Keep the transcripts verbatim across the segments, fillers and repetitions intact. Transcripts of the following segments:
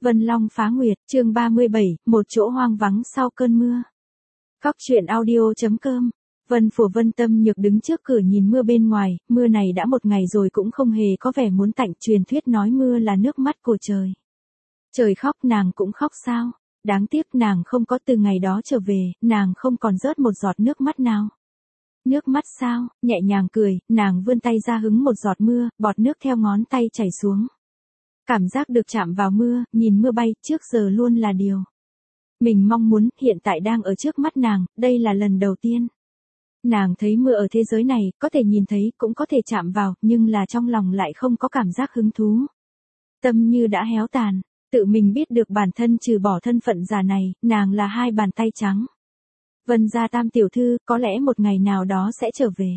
Vân Long phá nguyệt, chương ba mươi bảy, một chỗ hoang vắng sau cơn mưa. Cóc truyện audio chấm com. Vân Phủ Vân Tâm Nhược đứng trước cửa nhìn mưa bên ngoài, mưa này đã một ngày rồi cũng không hề có vẻ muốn tạnh, truyền thuyết nói mưa là nước mắt của trời. Trời khóc nàng cũng khóc sao? Đáng tiếc nàng không có từ ngày đó trở về, nàng không còn rớt một giọt nước mắt nào. Nước mắt sao? Nhẹ nhàng cười, nàng vươn tay ra hứng một giọt mưa, bọt nước theo ngón tay chảy xuống. Cảm giác được chạm vào mưa, nhìn mưa bay, trước giờ luôn là điều mình mong muốn, hiện tại đang ở trước mắt nàng, đây là lần đầu tiên. Nàng thấy mưa ở thế giới này, có thể nhìn thấy, cũng có thể chạm vào, nhưng là trong lòng lại không có cảm giác hứng thú. Tâm như đã héo tàn, tự mình biết được bản thân trừ bỏ thân phận già này, nàng là hai bàn tay trắng. Vân gia tam tiểu thư, có lẽ một ngày nào đó sẽ trở về.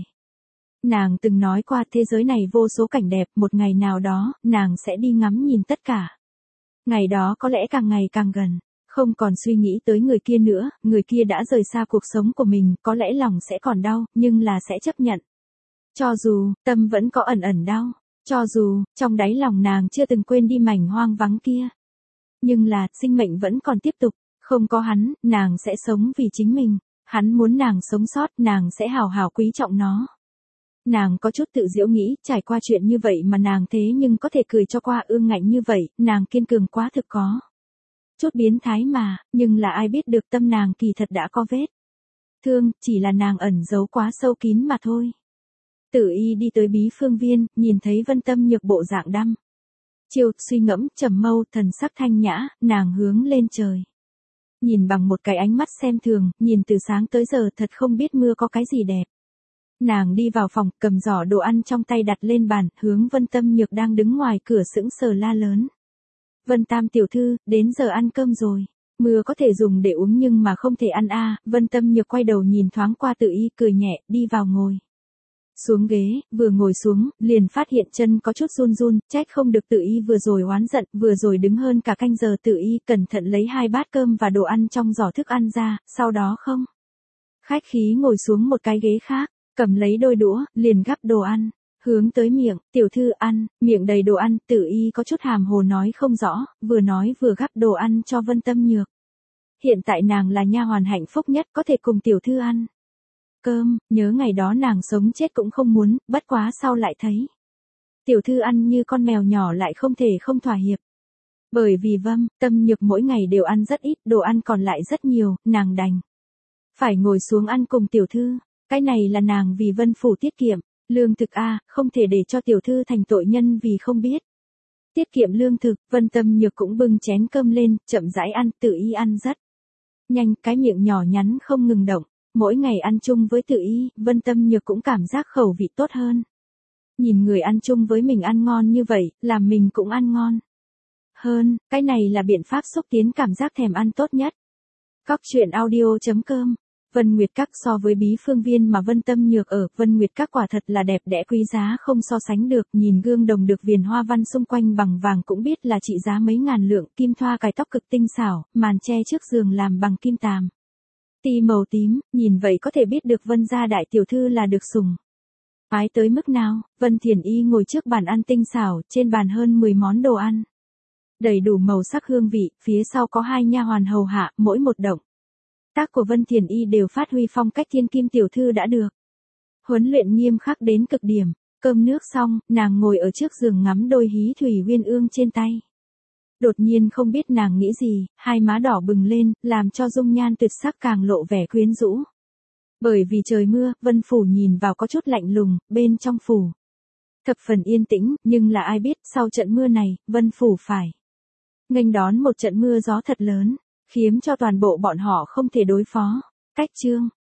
Nàng từng nói qua thế giới này vô số cảnh đẹp, một ngày nào đó, nàng sẽ đi ngắm nhìn tất cả. Ngày đó có lẽ càng ngày càng gần, không còn suy nghĩ tới người kia nữa, người kia đã rời xa cuộc sống của mình, có lẽ lòng sẽ còn đau, nhưng là sẽ chấp nhận. Cho dù, tâm vẫn có ẩn ẩn đau, cho dù, trong đáy lòng nàng chưa từng quên đi mảnh hoang vắng kia. Nhưng là, sinh mệnh vẫn còn tiếp tục, không có hắn, nàng sẽ sống vì chính mình, hắn muốn nàng sống sót, nàng sẽ hào hào quý trọng nó. Nàng có chút tự giễu nghĩ, trải qua chuyện như vậy mà nàng thế nhưng có thể cười cho qua ương ngạnh như vậy, nàng kiên cường quá thực có. Chút biến thái mà, nhưng là ai biết được tâm nàng kỳ thật đã có vết thương, chỉ là nàng ẩn giấu quá sâu kín mà thôi. Tử Y đi tới Bí Phương Viên, nhìn thấy Vân Tâm Nhược bộ dạng đăm chiêu, suy ngẫm, trầm mâu, thần sắc thanh nhã, nàng hướng lên trời. Nhìn bằng một cái ánh mắt xem thường, nhìn từ sáng tới giờ thật không biết mưa có cái gì đẹp. Nàng đi vào phòng, cầm giỏ đồ ăn trong tay đặt lên bàn, hướng Vân Tâm Nhược đang đứng ngoài cửa sững sờ la lớn. Vân Tam tiểu thư, đến giờ ăn cơm rồi. Mưa có thể dùng để uống nhưng mà không thể ăn a. À. Vân Tâm Nhược quay đầu nhìn thoáng qua Tử Y, cười nhẹ, đi vào ngồi xuống ghế, vừa ngồi xuống, liền phát hiện chân có chút run run, trách không được Tử Y vừa rồi oán giận, vừa rồi đứng hơn cả canh giờ. Tử Y cẩn thận lấy hai bát cơm và đồ ăn trong giỏ thức ăn ra, sau đó không khách khí ngồi xuống một cái ghế khác, cầm lấy đôi đũa, liền gắp đồ ăn, hướng tới miệng, tiểu thư ăn, miệng đầy đồ ăn. Tử Y có chút hàm hồ nói không rõ, vừa nói vừa gắp đồ ăn cho Vân Tâm Nhược. Hiện tại nàng là nha hoàn hạnh phúc nhất, có thể cùng tiểu thư ăn cơm, nhớ ngày đó nàng sống chết cũng không muốn, bất quá sau lại thấy tiểu thư ăn như con mèo nhỏ lại không thể không thỏa hiệp. Bởi vì Vân Tâm Nhược mỗi ngày đều ăn rất ít, đồ ăn còn lại rất nhiều, nàng đành phải ngồi xuống ăn cùng tiểu thư. Cái này là nàng vì Vân Phủ tiết kiệm lương thực a, à, không thể để cho tiểu thư thành tội nhân vì không biết tiết kiệm lương thực. Vân Tâm Nhược cũng bưng chén cơm lên, chậm rãi ăn. Tử Y ăn rất nhanh, cái miệng nhỏ nhắn không ngừng động. Mỗi ngày ăn chung với Tử Y, Vân Tâm Nhược cũng cảm giác khẩu vị tốt hơn. Nhìn người ăn chung với mình ăn ngon như vậy, làm mình cũng ăn ngon hơn, cái này là biện pháp xúc tiến cảm giác thèm ăn tốt nhất. Cóc truyện audio chấm com. Vân Nguyệt Các so với Bí Phương Viên mà Vân Tâm Nhược ở, Vân Nguyệt Các quả thật là đẹp đẽ quý giá không so sánh được, nhìn gương đồng được viền hoa văn xung quanh bằng vàng cũng biết là trị giá mấy ngàn lượng, kim thoa cài tóc cực tinh xảo, màn che trước giường làm bằng kim tàm ti màu tím, nhìn vậy có thể biết được Vân gia đại tiểu thư là được sủng ái tới mức nào. Vân Thiền Y ngồi trước bàn ăn tinh xảo, trên bàn hơn mười món đồ ăn đầy đủ màu sắc hương vị, phía sau có hai nha hoàn hầu hạ, mỗi một động tác của Vân Thiền Y đều phát huy phong cách thiên kim tiểu thư đã được huấn luyện nghiêm khắc đến cực điểm. Cơm nước xong, nàng ngồi ở trước giường ngắm đôi hí thủy uyên ương trên tay. Đột nhiên không biết nàng nghĩ gì, hai má đỏ bừng lên, làm cho dung nhan tuyệt sắc càng lộ vẻ quyến rũ. Bởi vì trời mưa, Vân Phủ nhìn vào có chút lạnh lùng, bên trong phủ thập phần yên tĩnh, nhưng là ai biết sau trận mưa này, Vân Phủ phải nghênh đón một trận mưa gió thật lớn, khiến cho toàn bộ bọn họ không thể đối phó. Cách chương